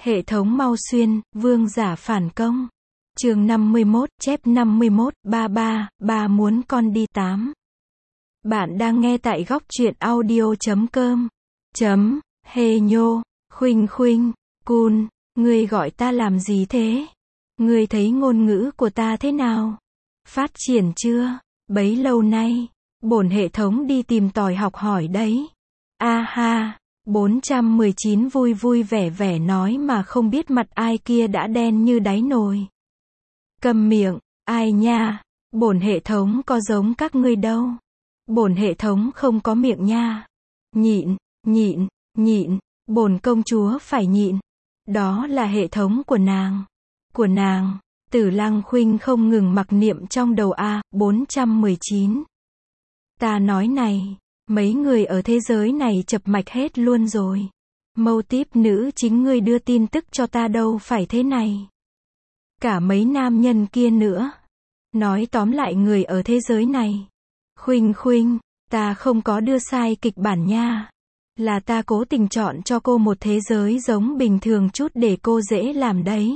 Hệ thống mau xuyên, vương giả phản công. Chương 51, chép 51, ba muốn con đi 8. Bạn đang nghe tại góc truyện audio.com. Hê nhô, khuynh khuynh, cun, ngươi gọi ta làm gì thế? Ngươi thấy ngôn ngữ của ta thế nào? Phát triển chưa? Bấy lâu nay, bổn hệ thống đi tìm tòi học hỏi đấy. A ha. 419 vui vui vẻ vẻ nói mà không biết mặt ai kia đã đen như đáy nồi. Câm miệng, ai nha, bổn hệ thống có giống các ngươi đâu. Bổn hệ thống không có miệng nha. Nhịn, bổn công chúa phải nhịn. Đó là hệ thống của nàng. Tử Lăng Khuynh không ngừng mặc niệm trong đầu A, 419. Ta nói này. Mấy người ở thế giới này chập mạch hết luôn rồi. Mâu típ nữ chính ngươi đưa tin tức cho ta đâu phải thế này. Cả mấy nam nhân kia nữa. Nói tóm lại người ở thế giới này. Khuynh, ta không có đưa sai kịch bản nha. Là ta cố tình chọn cho cô một thế giới giống bình thường chút để cô dễ làm đấy.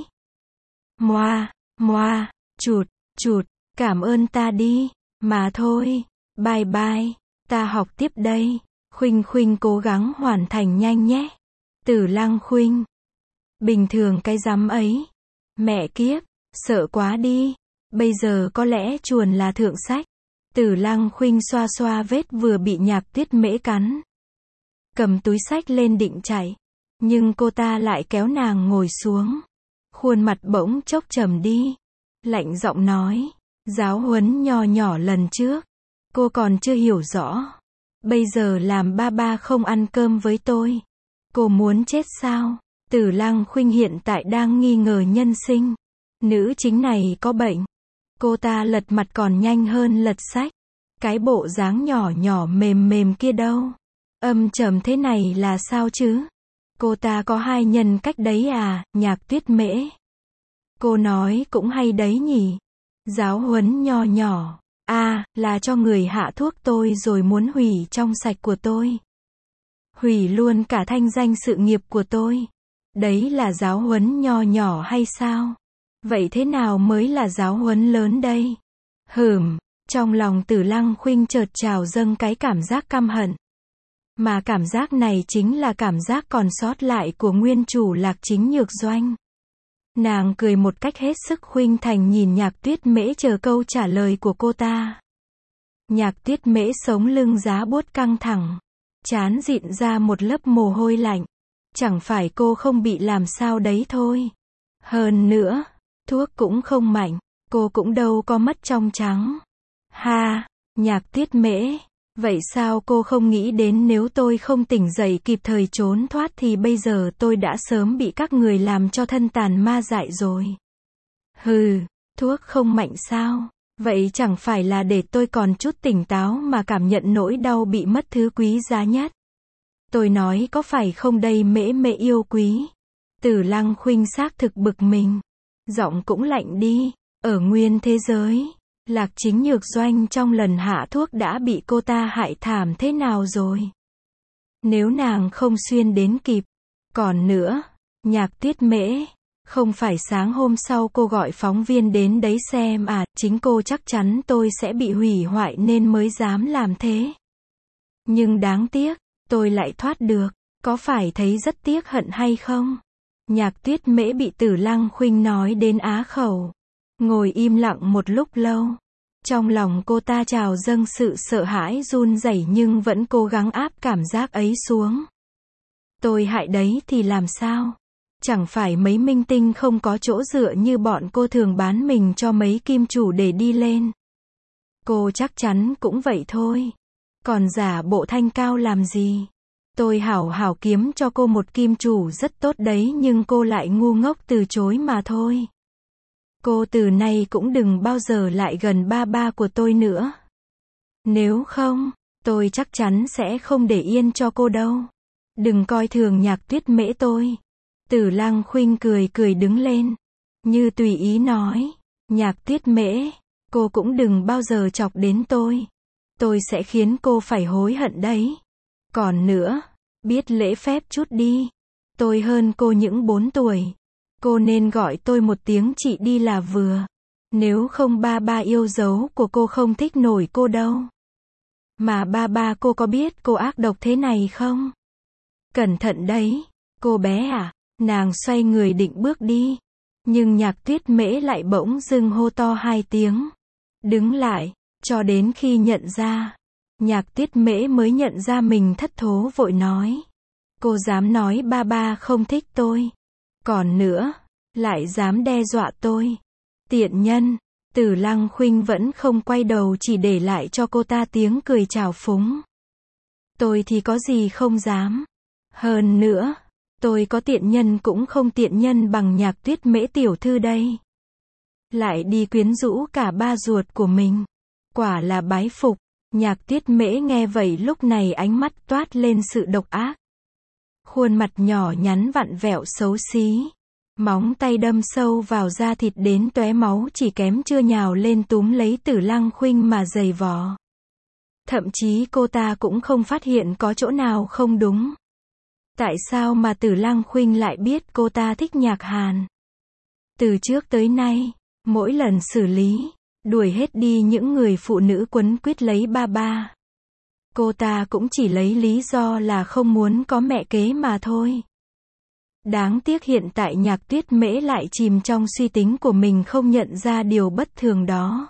Moa, chụt, cảm ơn ta đi. Mà thôi, bye. Ta học tiếp đây. Khuynh cố gắng hoàn thành nhanh nhé. Tử Lăng Khuynh. Bình thường cái rắm ấy. Mẹ kiếp, sợ quá đi. Bây giờ có lẽ chuồn là thượng sách. Tử Lăng Khuynh xoa vết vừa bị Nhạc Tuyết Mễ cắn. Cầm túi sách lên định chạy. Nhưng cô ta lại kéo nàng ngồi xuống. Khuôn mặt bỗng chốc trầm đi. Lạnh giọng nói. Giáo huấn nho nhỏ lần trước. Cô còn chưa hiểu rõ. Bây giờ làm ba không ăn cơm với tôi. Cô muốn chết sao? Tử Lăng Khuynh hiện tại đang nghi ngờ nhân sinh. Nữ chính này có bệnh. Cô ta lật mặt còn nhanh hơn lật sách. Cái bộ dáng nhỏ mềm kia đâu? Âm trầm thế này là sao chứ? Cô ta có hai nhân cách đấy à, Nhạc Tuyết Mễ. Cô nói cũng hay đấy nhỉ. Giáo huấn nho nhỏ. Là cho người hạ thuốc tôi rồi muốn hủy trong sạch của tôi. Hủy luôn cả thanh danh sự nghiệp của tôi. Đấy là giáo huấn nho nhỏ hay sao? Vậy thế nào mới là giáo huấn lớn đây? Trong lòng Tử Lăng Khuynh chợt trào dâng cái cảm giác căm hận. Mà cảm giác này chính là cảm giác còn sót lại của nguyên chủ Lạc Chính Nhược Doanh. Nàng cười một cách hết sức khuynh thành nhìn Nhạc Tuyết Mễ chờ câu trả lời của cô ta. Nhạc Tuyết Mễ sống lưng giá buốt căng thẳng. Trán dịn ra một lớp mồ hôi lạnh. Chẳng phải cô không bị làm sao đấy thôi. Hơn nữa, thuốc cũng không mạnh. Cô cũng đâu có mất trong trắng. Nhạc Tuyết Mễ. Vậy sao cô không nghĩ đến nếu tôi không tỉnh dậy kịp thời trốn thoát thì bây giờ tôi đã sớm bị các người làm cho thân tàn ma dại rồi. Thuốc không mạnh sao? Vậy chẳng phải là để tôi còn chút tỉnh táo mà cảm nhận nỗi đau bị mất thứ quý giá nhất. Tôi nói có phải không đây Mễ yêu quý. Tử Lăng Khuynh xác thực bực mình. Giọng cũng lạnh đi. Ở nguyên thế giới, Lạc Chính Nhược Doanh trong lần hạ thuốc đã bị cô ta hại thảm thế nào rồi? Nếu nàng không xuyên đến kịp. Còn nữa, Nhạc Tuyết Mễ, không phải sáng hôm sau cô gọi phóng viên đến đấy xem à, chính cô chắc chắn tôi sẽ bị hủy hoại nên mới dám làm thế. Nhưng đáng tiếc, tôi lại thoát được, có phải thấy rất tiếc hận hay không? Nhạc Tuyết Mễ bị Tử Lăng Khuynh nói đến á khẩu. Ngồi im lặng một lúc lâu. Trong lòng cô ta trào dâng sự sợ hãi run rẩy nhưng vẫn cố gắng áp cảm giác ấy xuống. Tôi hại đấy thì làm sao? Chẳng phải mấy minh tinh không có chỗ dựa như bọn cô thường bán mình cho mấy kim chủ để đi lên. Cô chắc chắn cũng vậy thôi. Còn giả bộ thanh cao làm gì? Tôi hảo kiếm cho cô một kim chủ rất tốt đấy nhưng cô lại ngu ngốc từ chối mà thôi. Cô từ nay cũng đừng bao giờ lại gần ba của tôi nữa. Nếu không, tôi chắc chắn sẽ không để yên cho cô đâu. Đừng coi thường Nhạc Tuyết Mễ tôi. Tử Lăng Khuynh cười đứng lên. Như tùy ý nói. Nhạc Tuyết Mễ, cô cũng đừng bao giờ chọc đến tôi. Tôi sẽ khiến cô phải hối hận đấy. Còn nữa, biết lễ phép chút đi. Tôi hơn cô những 4 tuổi. Cô nên gọi tôi một tiếng chị đi là vừa. Nếu không ba ba yêu dấu của cô không thích nổi cô đâu. Mà ba cô có biết cô ác độc thế này không? Cẩn thận đấy, cô bé à. Nàng xoay người định bước đi. Nhưng Nhạc Tuyết Mễ lại bỗng dưng hô to 2 tiếng. Đứng lại, cho đến khi nhận ra. Nhạc Tuyết Mễ mới nhận ra mình thất thố vội nói. Cô dám nói ba ba không thích tôi. Còn nữa, lại dám đe dọa tôi. Tiện nhân. Tử Lăng Khuynh vẫn không quay đầu chỉ để lại cho cô ta tiếng cười trào phúng. Tôi thì có gì không dám. Hơn nữa, tôi có tiện nhân cũng không tiện nhân bằng Nhạc Tuyết Mễ tiểu thư đây. Lại đi quyến rũ cả ba ruột của mình. Quả là bái phục. Nhạc Tuyết Mễ nghe vậy lúc này ánh mắt toát lên sự độc ác. Khuôn mặt nhỏ nhắn vặn vẹo xấu xí. Móng tay đâm sâu vào da thịt đến tóe máu chỉ kém chưa nhào lên túm lấy Tử Lăng Khuynh mà giày vò. Thậm chí cô ta cũng không phát hiện có chỗ nào không đúng. Tại sao mà Tử Lăng Khuynh lại biết cô ta thích Nhạc Hàn? Từ trước tới nay, mỗi lần xử lý, đuổi hết đi những người phụ nữ quấn quýt lấy ba ba. Cô ta cũng chỉ lấy lý do là không muốn có mẹ kế mà thôi. Đáng tiếc hiện tại Nhạc Tuyết Mễ lại chìm trong suy tính của mình không nhận ra điều bất thường đó.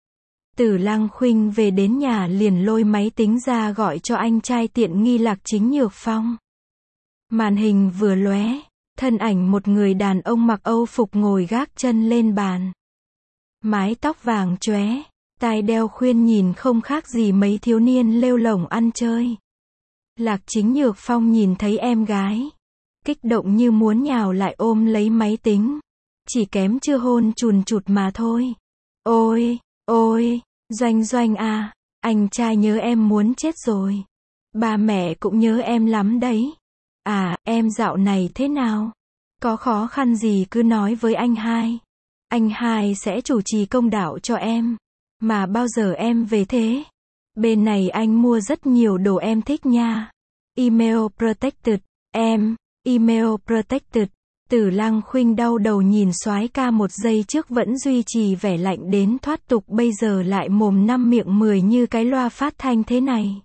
Tử Lăng Khuynh về đến nhà liền lôi máy tính ra gọi cho anh trai tiện nghi Lạc Chính Nhược Phong. Màn hình vừa lóe, thân ảnh một người đàn ông mặc Âu phục ngồi gác chân lên bàn. Mái tóc vàng chóe, tai đeo khuyên nhìn không khác gì mấy thiếu niên lêu lổng ăn chơi. Lạc Chính Nhược Phong nhìn thấy em gái, kích động như muốn nhào lại ôm lấy máy tính. Chỉ kém chưa hôn chùn chụt mà thôi. Ôi, ôi, Doanh Doanh à, anh trai nhớ em muốn chết rồi. Ba mẹ cũng nhớ em lắm đấy. À, em dạo này thế nào? Có khó khăn gì cứ nói với anh hai. Anh hai sẽ chủ trì công đạo cho em. Mà bao giờ em về thế? Bên này anh mua rất nhiều đồ em thích nha. Email protected, em. Email protected. Tử Lăng Khuynh đau đầu nhìn soái ca một giây trước vẫn duy trì vẻ lạnh đến thoát tục bây giờ lại mồm năm miệng 10 như cái loa phát thanh thế này.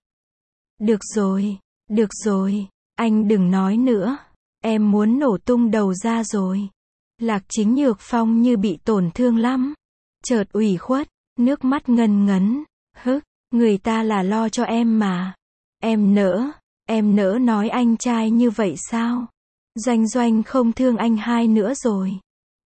Được rồi, anh đừng nói nữa. Em muốn nổ tung đầu ra rồi. Lạc Chính Nhược Phong như bị tổn thương lắm. Chợt ủy khuất, nước mắt ngân ngấn. Người ta là lo cho em mà. Em nỡ nói anh trai như vậy sao? Doanh Doanh không thương anh hai nữa rồi.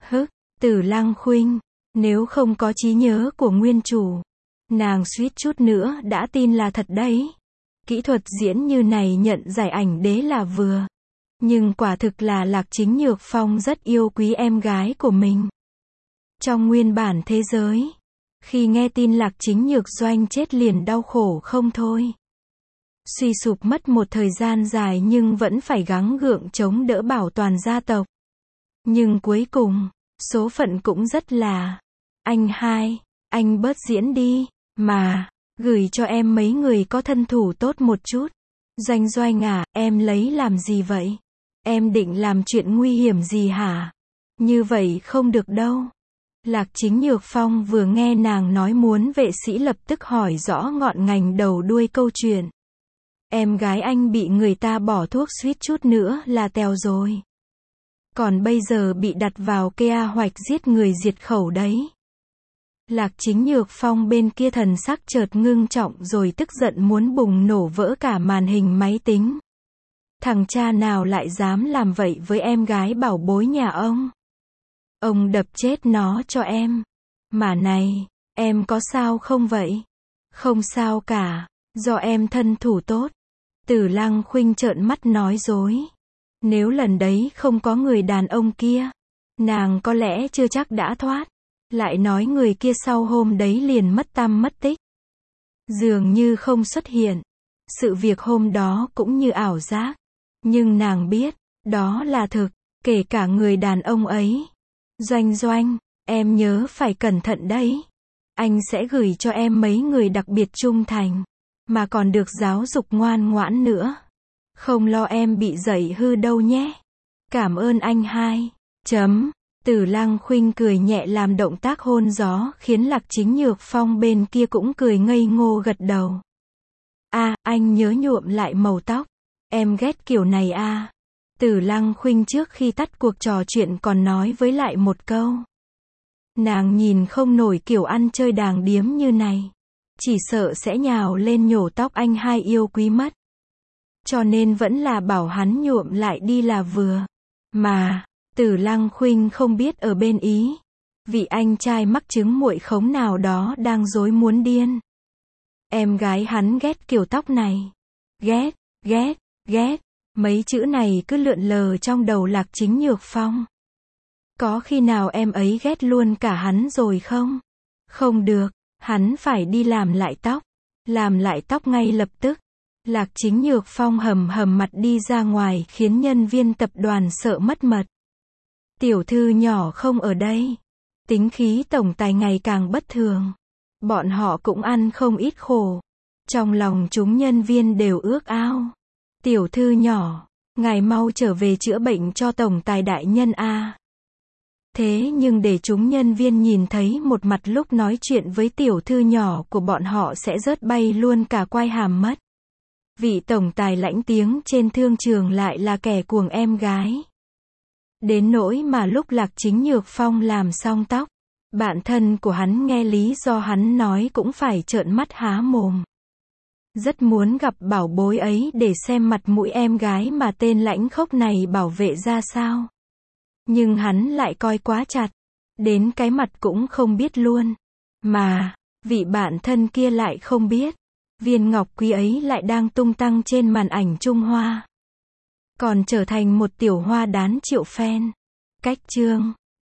Tử Lăng Khuynh, nếu không có trí nhớ của nguyên chủ, nàng suýt chút nữa đã tin là thật đấy. Kỹ thuật diễn như này nhận giải ảnh đế là vừa. Nhưng quả thực là Lạc Chính Nhược Phong rất yêu quý em gái của mình. Trong nguyên bản thế giới, khi nghe tin Lạc Chính Nhược Doanh chết liền đau khổ không thôi. Suy sụp mất một thời gian dài nhưng vẫn phải gắng gượng chống đỡ bảo toàn gia tộc. Nhưng cuối cùng, số phận cũng rất là, anh hai, anh bớt diễn đi, mà, gửi cho em mấy người có thân thủ tốt một chút. Doanh Doanh à, em lấy làm gì vậy? Em định làm chuyện nguy hiểm gì hả? Như vậy không được đâu. Lạc Chính Nhược Phong vừa nghe nàng nói muốn vệ sĩ lập tức hỏi rõ ngọn ngành đầu đuôi câu chuyện. Em gái anh bị người ta bỏ thuốc suýt chút nữa là tèo rồi. Còn bây giờ bị đặt vào kea hoạch giết người diệt khẩu đấy. Lạc Chính Nhược Phong bên kia thần sắc chợt ngưng trọng rồi tức giận muốn bùng nổ vỡ cả màn hình máy tính. Thằng cha nào lại dám làm vậy với em gái bảo bối nhà ông? Ông đập chết nó cho em. Mà này, em có sao không vậy? Không sao cả, do em thân thủ tốt. Tử Lăng Khuynh trợn mắt nói dối. Nếu lần đấy không có người đàn ông kia, nàng có lẽ chưa chắc đã thoát. Lại nói người kia sau hôm đấy liền mất tăm mất tích. Dường như không xuất hiện. Sự việc hôm đó cũng như ảo giác. Nhưng nàng biết, đó là thực, kể cả người đàn ông ấy. Doanh Doanh, em nhớ phải cẩn thận đấy. Anh sẽ gửi cho em mấy người đặc biệt trung thành. Mà còn được giáo dục ngoan ngoãn nữa. Không lo em bị dạy hư đâu nhé. Cảm ơn anh hai. Chấm. Từ Lăng Khuynh cười nhẹ làm động tác hôn gió khiến Lạc Chính Nhược Phong bên kia cũng cười ngây ngô gật đầu. Anh nhớ nhuộm lại màu tóc. Em ghét kiểu này à. Từ Lăng Khuynh trước khi tắt cuộc trò chuyện còn nói với lại một câu. Nàng nhìn không nổi kiểu ăn chơi đàng điếm như này. Chỉ sợ sẽ nhào lên nhổ tóc anh hai yêu quý mất. Cho nên vẫn là bảo hắn nhuộm lại đi là vừa. Mà, Từ Lăng Khuynh không biết ở bên Ý, vị anh trai mắc chứng muội khống nào đó đang rối muốn điên. Em gái hắn ghét kiểu tóc này. Ghét, ghét, ghét. Mấy chữ này cứ lượn lờ trong đầu Lạc Chính Nhược Phong. Có khi nào em ấy ghét luôn cả hắn rồi không? Không được, hắn phải đi làm lại tóc. Làm lại tóc ngay lập tức. Lạc Chính Nhược Phong hầm hầm mặt đi ra ngoài khiến nhân viên tập đoàn sợ mất mật. Tiểu thư nhỏ không ở đây. Tính khí tổng tài ngày càng bất thường. Bọn họ cũng ăn không ít khổ. Trong lòng chúng nhân viên đều ước ao. Tiểu thư nhỏ, ngài mau trở về chữa bệnh cho tổng tài đại nhân a. Thế nhưng để chúng nhân viên nhìn thấy một mặt lúc nói chuyện với tiểu thư nhỏ của bọn họ sẽ rớt bay luôn cả quai hàm mất. Vị tổng tài lãnh tiếng trên thương trường lại là kẻ cuồng em gái. Đến nỗi mà lúc Lạc Chính Nhược Phong làm xong tóc, bạn thân của hắn nghe lý do hắn nói cũng phải trợn mắt há mồm. Rất muốn gặp bảo bối ấy để xem mặt mũi em gái mà tên lãnh khốc này bảo vệ ra sao. Nhưng hắn lại coi quá chặt, đến cái mặt cũng không biết luôn. Mà, vị bạn thân kia lại không biết, viên ngọc quý ấy lại đang tung tăng trên màn ảnh Trung Hoa. Còn trở thành một tiểu hoa đán triệu fan. Cách chương